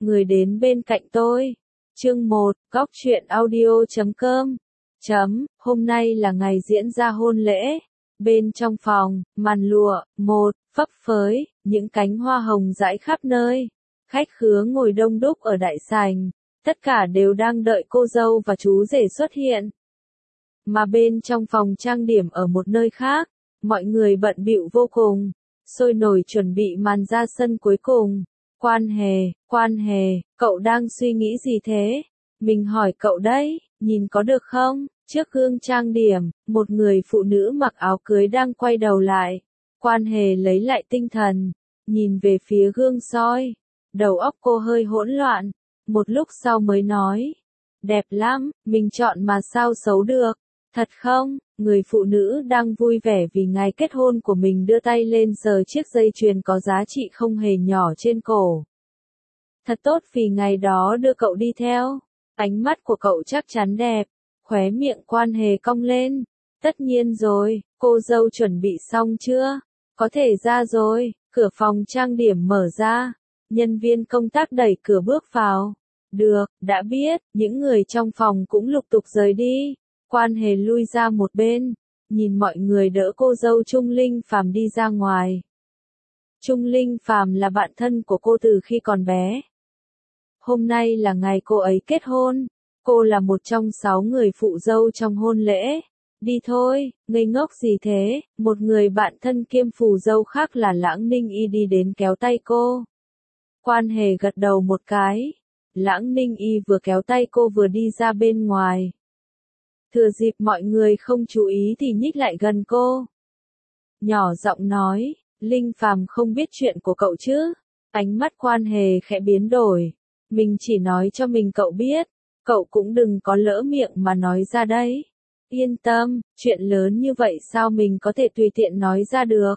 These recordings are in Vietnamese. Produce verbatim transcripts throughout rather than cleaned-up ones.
người đến bên cạnh tôi. Chương một, góc truyện audio chấm com. Chấm, hôm nay là ngày diễn ra hôn lễ. Bên trong phòng, màn lụa, một, phấp phới, những cánh hoa hồng rải khắp nơi. Khách khứa ngồi đông đúc ở đại sảnh, tất cả đều đang đợi cô dâu và chú rể xuất hiện. Mà bên trong phòng trang điểm ở một nơi khác, mọi người bận bịu vô cùng, sôi nổi chuẩn bị màn ra sân cuối cùng. Quan Hề, Quan Hề, cậu đang suy nghĩ gì thế? Mình hỏi cậu đấy, nhìn có được không? Trước gương trang điểm, một người phụ nữ mặc áo cưới đang quay đầu lại. Quan Hề lấy lại tinh thần, nhìn về phía gương soi. Đầu óc cô hơi hỗn loạn, một lúc sau mới nói. Đẹp lắm, mình chọn mà sao xấu được. Thật không? Người phụ nữ đang vui vẻ vì ngày kết hôn của mình đưa tay lên sờ chiếc dây chuyền có giá trị không hề nhỏ trên cổ. Thật tốt vì ngày đó đưa cậu đi theo. Ánh mắt của cậu chắc chắn đẹp. Khóe miệng Quan Hề cong lên. Tất nhiên rồi, cô dâu chuẩn bị xong chưa? Có thể ra rồi. Cửa phòng trang điểm mở ra. Nhân viên công tác đẩy cửa bước vào. Được, đã biết, những người trong phòng cũng lục tục rời đi. Quan Hề lui ra một bên, nhìn mọi người đỡ cô dâu Trung Linh Phàm đi ra ngoài. Trung Linh Phàm là bạn thân của cô từ khi còn bé. Hôm nay là ngày cô ấy kết hôn, cô là một trong sáu người phụ dâu trong hôn lễ. Đi thôi, ngây ngốc gì thế? Một người bạn thân kiêm phù dâu khác là Lãng Ninh Y đi đến kéo tay cô. Quan Hề gật đầu một cái. Lãng Ninh Y vừa kéo tay cô vừa đi ra bên ngoài. Thừa dịp mọi người không chú ý thì nhích lại gần cô. Nhỏ giọng nói, Linh Phàm không biết chuyện của cậu chứ? Ánh mắt Quan Hề khẽ biến đổi. Mình chỉ nói cho mình cậu biết, cậu cũng đừng có lỡ miệng mà nói ra đấy. Yên tâm, chuyện lớn như vậy sao mình có thể tùy tiện nói ra được?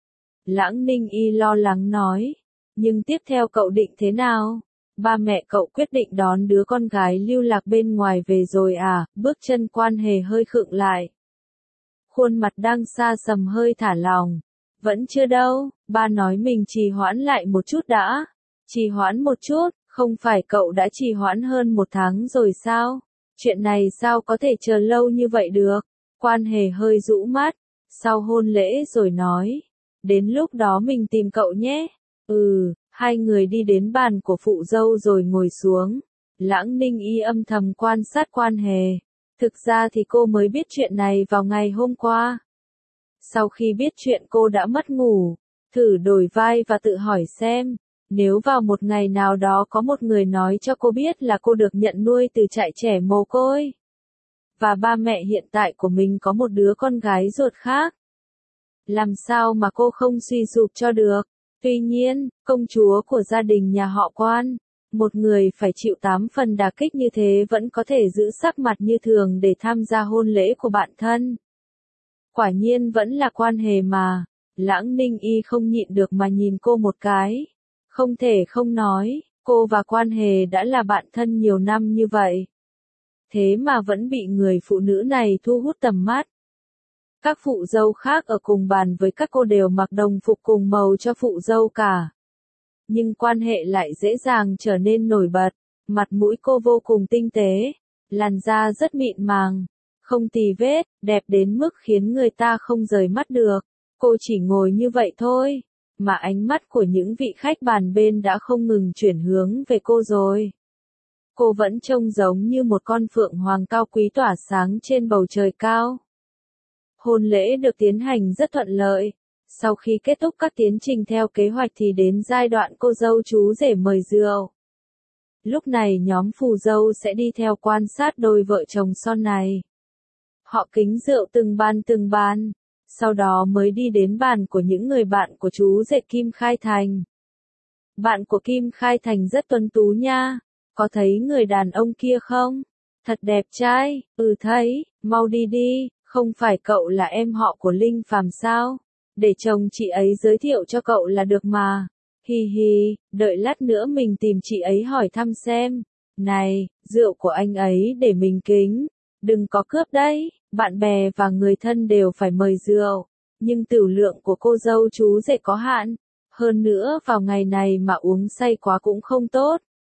Lãng Ninh Y lo lắng nói. Nhưng tiếp theo cậu định thế nào? Ba mẹ cậu quyết định đón đứa con gái lưu lạc bên ngoài về rồi à? Bước chân Quan Hề hơi khựng lại. Khuôn mặt đang xa sầm hơi thả lỏng. Vẫn chưa đâu, ba nói mình trì hoãn lại một chút đã. Trì hoãn một chút, không phải cậu đã trì hoãn hơn một tháng rồi sao? Chuyện này sao có thể chờ lâu như vậy được? Quan Hề hơi rũ mắt, sau hôn lễ rồi nói. Đến lúc đó mình tìm cậu nhé. Ừ. Hai người đi đến bàn của phụ dâu rồi ngồi xuống. Lãng Ninh Y âm thầm quan sát Quan Hề. Thực ra thì cô mới biết chuyện này vào ngày hôm qua. Sau khi biết chuyện cô đã mất ngủ, thử đổi vai và tự hỏi xem, nếu vào một ngày nào đó có một người nói cho cô biết là cô được nhận nuôi từ trại trẻ mồ côi, và ba mẹ hiện tại của mình có một đứa con gái ruột khác. Làm sao mà cô không suy sụp cho được? Tuy nhiên, công chúa của gia đình nhà họ Quan, một người phải chịu tám phần đả kích như thế vẫn có thể giữ sắc mặt như thường để tham gia hôn lễ của bạn thân. Quả nhiên vẫn là Quan Hề mà. Lãng Ninh Y không nhịn được mà nhìn cô một cái. Không thể không nói, cô và Quan Hề đã là bạn thân nhiều năm như vậy. Thế mà vẫn bị người phụ nữ này thu hút tầm mắt. Các phụ dâu khác ở cùng bàn với các cô đều mặc đồng phục cùng màu cho phụ dâu cả. Nhưng Quan hệ lại dễ dàng trở nên nổi bật. Mặt mũi cô vô cùng tinh tế. Làn da rất mịn màng. Không tì vết, đẹp đến mức khiến người ta không rời mắt được. Cô chỉ ngồi như vậy thôi. Mà ánh mắt của những vị khách bàn bên đã không ngừng chuyển hướng về cô rồi. Cô vẫn trông giống như một con phượng hoàng cao quý tỏa sáng trên bầu trời cao. Hôn lễ được tiến hành rất thuận lợi. Sau khi kết thúc các tiến trình theo kế hoạch thì đến giai đoạn cô dâu chú rể mời rượu. Lúc này nhóm phù dâu sẽ đi theo quan sát đôi vợ chồng son này. Họ kính rượu từng bàn từng bàn. Sau đó mới đi đến bàn của những người bạn của chú rể Kim Khai Thành. Bạn của Kim Khai Thành rất tuấn tú nha. Có thấy người đàn ông kia không? Thật đẹp trai. Ừ thấy, mau đi đi. Không phải cậu là em họ của Linh Phàm sao? Để chồng chị ấy giới thiệu cho cậu là được mà. Hi hi, đợi lát nữa mình tìm chị ấy hỏi thăm xem. Này, rượu của anh ấy để mình kính. Đừng có cướp đấy, bạn bè và người thân đều phải mời rượu. Nhưng tửu lượng của cô dâu chú rể có hạn. Hơn nữa vào ngày này mà uống say quá cũng không tốt.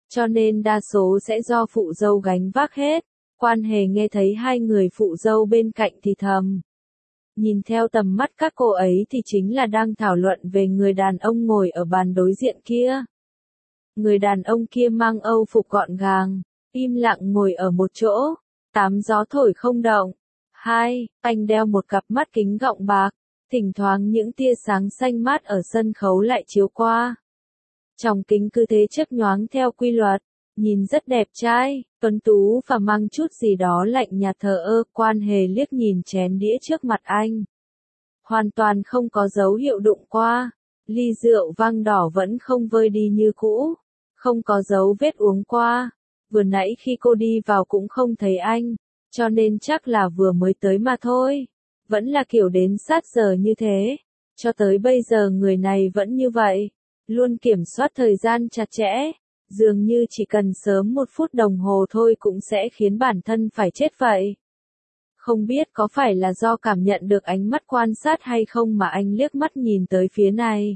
cho nên đa số sẽ do phụ dâu gánh vác hết. Quan Hề nghe thấy hai người phụ dâu bên cạnh thì thầm. Nhìn theo tầm mắt các cô ấy thì chính là đang thảo luận về người đàn ông ngồi ở bàn đối diện kia. Người đàn ông kia mang âu phục gọn gàng, im lặng ngồi ở một chỗ, tám gió thổi không động. Hai, anh đeo một cặp mắt kính gọng bạc, thỉnh thoảng những tia sáng xanh mát ở sân khấu lại chiếu qua. Trong kính cứ thế chớp nhoáng theo quy luật, nhìn rất đẹp trai, tuấn tú và mang chút gì đó lạnh nhạt thờ ơ. Quan Hề liếc nhìn chén đĩa trước mặt anh. Hoàn toàn không có dấu hiệu đụng qua, ly rượu vang đỏ vẫn không vơi đi như cũ, không có dấu vết uống qua. Vừa nãy khi cô đi vào cũng không thấy anh, cho nên chắc là vừa mới tới mà thôi. Vẫn là kiểu đến sát giờ như thế, cho tới bây giờ người này vẫn như vậy, luôn kiểm soát thời gian chặt chẽ, dường như chỉ cần sớm một phút đồng hồ thôi cũng sẽ khiến bản thân phải chết vậy. Không biết có phải là do cảm nhận được ánh mắt quan sát hay không mà anh liếc mắt nhìn tới phía này.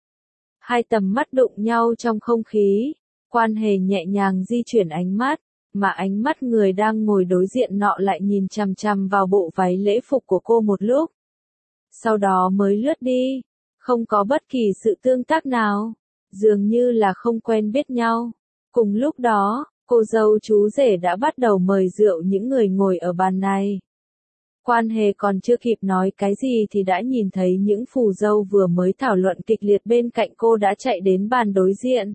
Hai tầm mắt đụng nhau trong không khí, Quan Hề nhẹ nhàng di chuyển ánh mắt, mà ánh mắt người đang ngồi đối diện nọ lại nhìn chằm chằm vào bộ váy lễ phục của cô một lúc. Sau đó mới lướt đi, không có bất kỳ sự tương tác nào, dường như là không quen biết nhau. Cùng lúc đó, cô dâu chú rể đã bắt đầu mời rượu những người ngồi ở bàn này. Quan Hề còn chưa kịp nói cái gì thì đã nhìn thấy những phù dâu vừa mới thảo luận kịch liệt bên cạnh cô đã chạy đến bàn đối diện.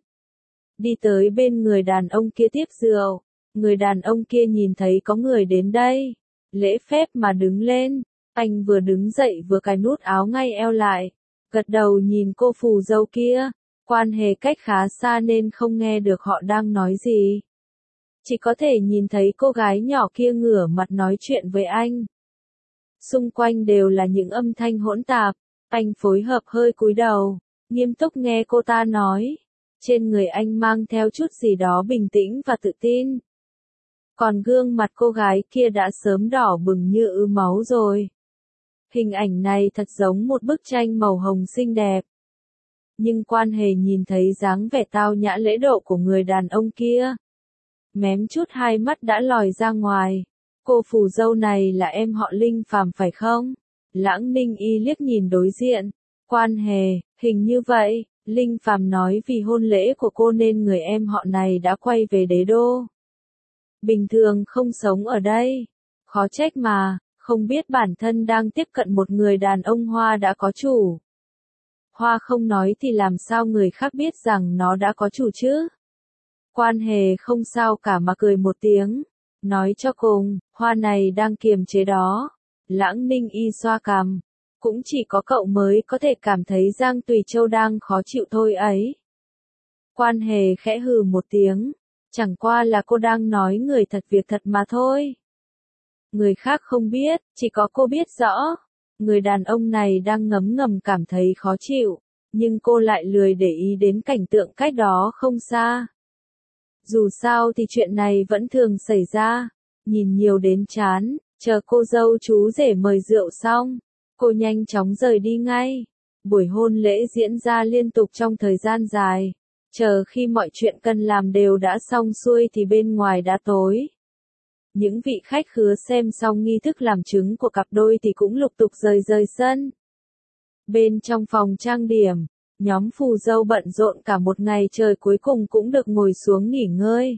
Đi tới bên người đàn ông kia tiếp rượu. Người đàn ông kia nhìn thấy có người đến đây, lễ phép mà đứng lên. Anh vừa đứng dậy vừa cài nút áo ngay eo lại, gật đầu nhìn cô phù dâu kia. Quan Hề cách khá xa nên không nghe được họ đang nói gì, chỉ có thể nhìn thấy cô gái nhỏ kia ngửa mặt nói chuyện với anh. Xung quanh đều là những âm thanh hỗn tạp, anh phối hợp hơi cúi đầu, nghiêm túc nghe cô ta nói. Trên người anh mang theo chút gì đó bình tĩnh và tự tin. Còn gương mặt cô gái kia đã sớm đỏ bừng như ứ máu rồi. Hình ảnh này thật giống một bức tranh màu hồng xinh đẹp. Nhưng Quan Hề nhìn thấy dáng vẻ tao nhã lễ độ của người đàn ông kia, mém chút hai mắt đã lòi ra ngoài. Cô phù dâu này là em họ Linh Phàm phải không? Lãng Ninh Y liếc nhìn đối diện. Quan Hề, hình như vậy. Linh Phàm nói vì hôn lễ của cô nên người em họ này đã quay về đế đô. Bình thường không sống ở đây. Khó trách mà, không biết bản thân đang tiếp cận một người đàn ông Hoa đã có chủ. Hoa không nói thì làm sao người khác biết rằng nó đã có chủ chứ? Quan Hề không sao cả mà cười một tiếng. Nói cho cùng, Hoa này đang kiềm chế đó. Lãng Ninh Y xoa cằm. Cũng chỉ có cậu mới có thể cảm thấy Giang Tùy Châu đang khó chịu thôi ấy. Quan Hề khẽ hừ một tiếng. Chẳng qua là cô đang nói người thật việc thật mà thôi. Người khác không biết, chỉ có cô biết rõ. Người đàn ông này đang ngấm ngầm cảm thấy khó chịu, nhưng cô lại lười để ý đến cảnh tượng cách đó không xa. Dù sao thì chuyện này vẫn thường xảy ra. Nhìn nhiều đến chán, chờ cô dâu chú rể mời rượu xong, cô nhanh chóng rời đi ngay. Buổi hôn lễ diễn ra liên tục trong thời gian dài. Chờ khi mọi chuyện cần làm đều đã xong xuôi thì bên ngoài đã tối. Những vị khách khứa xem xong nghi thức làm chứng của cặp đôi thì cũng lục tục rời rời sân. Bên trong phòng trang điểm, nhóm phù dâu bận rộn cả một ngày trời cuối cùng cũng được ngồi xuống nghỉ ngơi.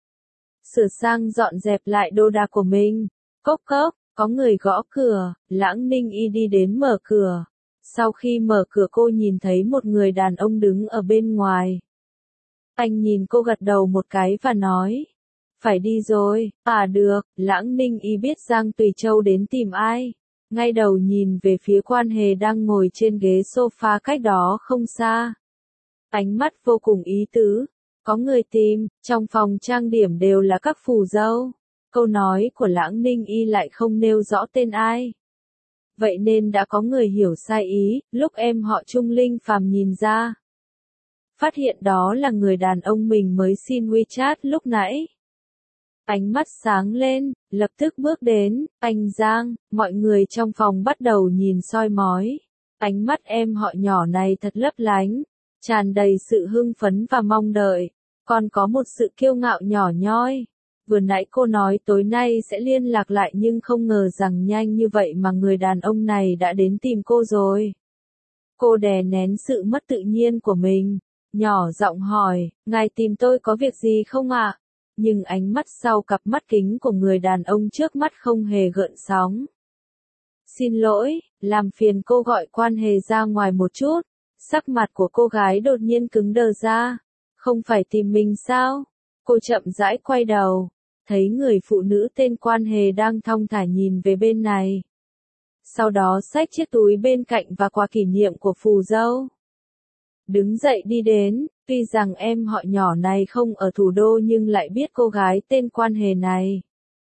Sửa sang dọn dẹp lại đồ đạc của mình. Cốc cốc, có người gõ cửa, Lãng Ninh Y đi đến mở cửa. Sau khi mở cửa cô nhìn thấy một người đàn ông đứng ở bên ngoài. Anh nhìn cô gật đầu một cái và nói. Phải đi rồi, à được. Lãng Ninh Y biết Giang Tùy Châu đến tìm ai. Ngay đầu nhìn về phía Quan Hề đang ngồi trên ghế sofa cách đó không xa. Ánh mắt vô cùng ý tứ. Có người tìm, trong phòng trang điểm đều là các phù dâu. Câu nói của Lãng Ninh Y lại không nêu rõ tên ai. Vậy nên đã có người hiểu sai ý, lúc em họ Trung Linh Phàm nhìn ra. Phát hiện đó là người đàn ông mình mới xin WeChat lúc nãy. Ánh mắt sáng lên, lập tức bước đến. Anh Giang, mọi người trong phòng bắt đầu nhìn soi mói. Ánh mắt em họ nhỏ này thật lấp lánh, tràn đầy sự hưng phấn và mong đợi. còn có một sự kiêu ngạo nhỏ nhoi. Vừa nãy cô nói tối nay sẽ liên lạc lại nhưng không ngờ rằng nhanh như vậy mà người đàn ông này đã đến tìm cô rồi. Cô đè nén sự mất tự nhiên của mình, nhỏ giọng hỏi, ngài tìm tôi có việc gì không ạ? Nhưng ánh mắt sau cặp mắt kính của người đàn ông trước mắt không hề gợn sóng. Xin lỗi, làm phiền cô gọi Quan Hề ra ngoài một chút. Sắc mặt của cô gái đột nhiên cứng đờ ra. Không phải tìm mình sao? Cô chậm rãi quay đầu, thấy người phụ nữ tên Quan Hề đang thong thả nhìn về bên này. Sau đó xách chiếc túi bên cạnh và quà kỷ niệm của phù dâu. Đứng dậy đi đến, tuy rằng em họ nhỏ này không ở thủ đô nhưng lại biết cô gái tên Quan Hề này.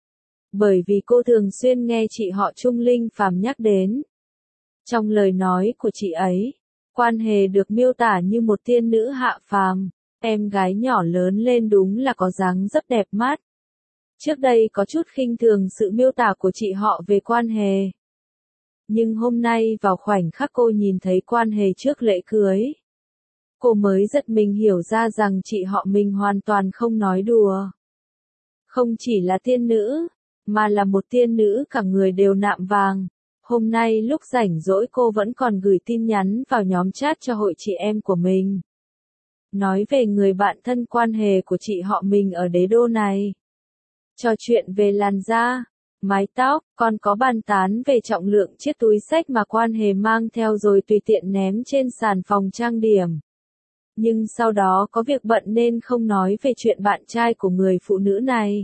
Bởi vì cô thường xuyên nghe chị họ Trung Linh Phàm nhắc đến. Trong lời nói của chị ấy, Quan Hề được miêu tả như một tiên nữ hạ phàm, em gái nhỏ lớn lên đúng là có dáng rất đẹp mắt. Trước đây có chút khinh thường sự miêu tả của chị họ về Quan Hề. Nhưng hôm nay vào khoảnh khắc cô nhìn thấy Quan Hề trước lễ cưới, cô mới giật mình hiểu ra rằng chị họ mình hoàn toàn không nói đùa. Không chỉ là tiên nữ, mà là một tiên nữ cả người đều nạm vàng. Hôm nay lúc rảnh rỗi cô vẫn còn gửi tin nhắn vào nhóm chat cho hội chị em của mình. Nói về người bạn thân Quan Hề của chị họ mình ở đế đô này. Trò chuyện về làn da, mái tóc, còn có bàn tán về trọng lượng chiếc túi xách mà Quan Hề mang theo rồi tùy tiện ném trên sàn phòng trang điểm. Nhưng sau đó có việc bận nên không nói về chuyện bạn trai của người phụ nữ này.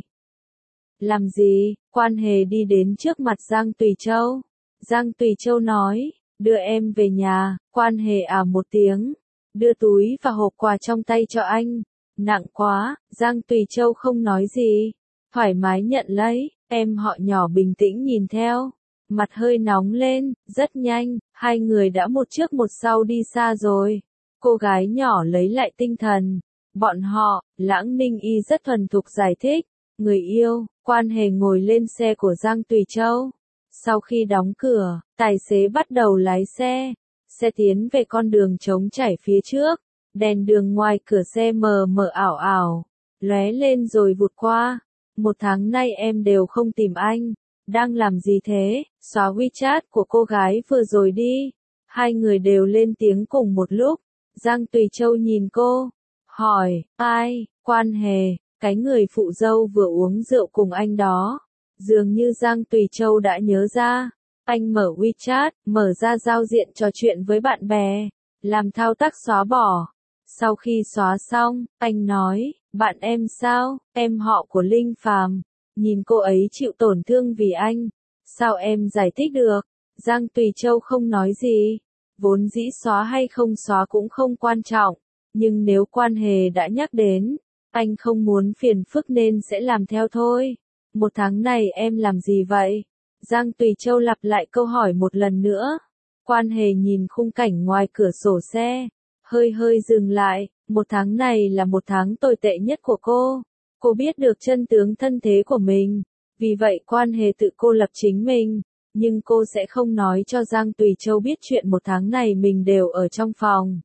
Làm gì, Quan Hề đi đến trước mặt Giang Tùy Châu. Giang Tùy Châu nói, đưa em về nhà. Quan Hề à một tiếng, đưa túi và hộp quà trong tay cho anh. Nặng quá, Giang Tùy Châu không nói gì, thoải mái nhận lấy. Em họ nhỏ bình tĩnh nhìn theo, mặt hơi nóng lên. Rất nhanh, hai người đã một trước một sau đi xa rồi. Cô gái nhỏ lấy lại tinh thần. Bọn họ, Lãng Ninh Y rất thuần thục giải thích. Người yêu, Quan Hề ngồi lên xe của Giang Tùy Châu. Sau khi đóng cửa, tài xế bắt đầu lái xe. Xe tiến về con đường trống trải phía trước. Đèn đường ngoài cửa xe mờ mờ ảo ảo, lóe lên rồi vụt qua. Một tháng nay em đều không tìm anh. Đang làm gì thế? Xóa WeChat của cô gái vừa rồi đi. Hai người đều lên tiếng cùng một lúc. Giang Tùy Châu nhìn cô, hỏi, ai? Quan Hề, cái người phụ dâu vừa uống rượu cùng anh đó. Dường như Giang Tùy Châu đã nhớ ra. Anh mở WeChat, mở ra giao diện trò chuyện với bạn bè, làm thao tác xóa bỏ. Sau khi xóa xong, anh nói, bạn em sao? Em họ của Linh Phàm. Nhìn cô ấy chịu tổn thương vì anh. Sao em giải thích được? Giang Tùy Châu không nói gì. Vốn dĩ xóa hay không xóa cũng không quan trọng. Nhưng nếu Quan Hề đã nhắc đến, anh không muốn phiền phức nên sẽ làm theo thôi. Một tháng này em làm gì vậy? Giang Tùy Châu lặp lại câu hỏi một lần nữa. Quan Hề nhìn khung cảnh ngoài cửa sổ xe, hơi hơi dừng lại. Một tháng này là một tháng tồi tệ nhất của cô. Cô biết được chân tướng thân thế của mình. Vì vậy Quan Hề tự cô lập chính mình. Nhưng cô sẽ không nói cho Giang Tùy Châu biết chuyện một tháng này mình đều ở trong phòng.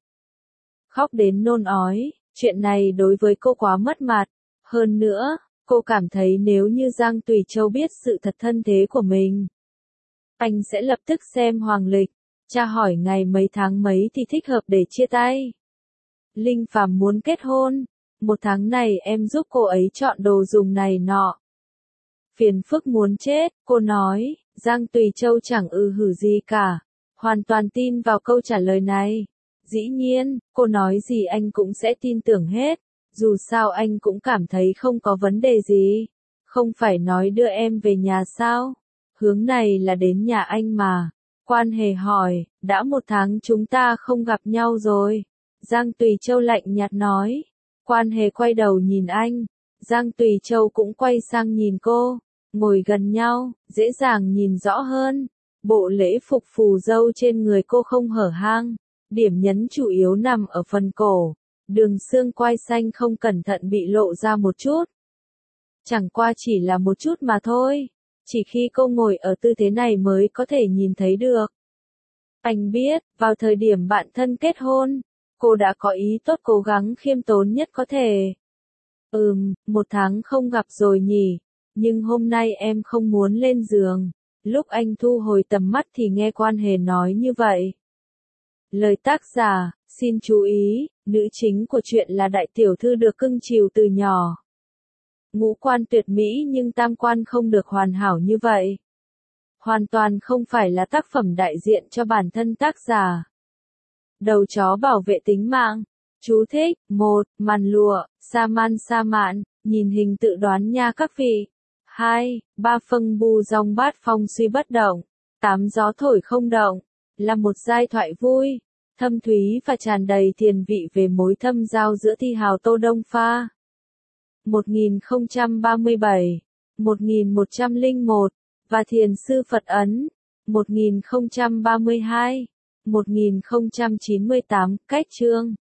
Khóc đến nôn ói, chuyện này đối với cô quá mất mặt. Hơn nữa, cô cảm thấy nếu như Giang Tùy Châu biết sự thật thân thế của mình, anh sẽ lập tức xem hoàng lịch, tra hỏi ngày mấy tháng mấy thì thích hợp để chia tay. Linh Phàm muốn kết hôn, một tháng này em giúp cô ấy chọn đồ dùng này nọ. Phiền phức muốn chết, cô nói. Giang Tùy Châu chẳng ư hử gì cả, hoàn toàn tin vào câu trả lời này. Dĩ nhiên, cô nói gì anh cũng sẽ tin tưởng hết, dù sao anh cũng cảm thấy không có vấn đề gì. Không phải nói đưa em về nhà sao? Hướng này là đến nhà anh mà. Quan Hề hỏi, đã một tháng chúng ta không gặp nhau rồi. Giang Tùy Châu lạnh nhạt nói. Quan Hề quay đầu nhìn anh. Giang Tùy Châu cũng quay sang nhìn cô. Ngồi gần nhau, dễ dàng nhìn rõ hơn. Bộ lễ phục phù dâu trên người cô không hở hang. Điểm nhấn chủ yếu nằm ở phần cổ. Đường xương quai xanh không cẩn thận bị lộ ra một chút. Chẳng qua chỉ là một chút mà thôi. Chỉ khi cô ngồi ở tư thế này mới có thể nhìn thấy được. Anh biết, vào thời điểm bạn thân kết hôn, cô đã có ý tốt cố gắng khiêm tốn nhất có thể. Ừm, một tháng không gặp rồi nhỉ, nhưng hôm nay em không muốn lên giường. Lúc anh thu hồi tầm mắt thì nghe Quan Hề nói như vậy. Lời tác giả, xin chú ý, nữ chính của truyện là đại tiểu thư được cưng chiều từ nhỏ. Ngũ quan tuyệt mỹ nhưng tam quan không được hoàn hảo như vậy. Hoàn toàn không phải là tác phẩm đại diện cho bản thân tác giả. Đầu chó bảo vệ tính mạng. Chú thích, một, màn lụa, sa man sa mạn, nhìn hình tự đoán nha các vị. hai, ba phân bu dòng bát phong suy bất động, tám gió thổi không động, là một giai thoại vui, thâm thúy và tràn đầy thiền vị về mối thâm giao giữa thi hào Tô Đông Pha. một nghìn không trăm ba mươi bảy, một nghìn một trăm lẻ một, và thiền sư Phật Ấn, một nghìn không trăm ba mươi hai, một nghìn không trăm chín mươi tám, cách chương.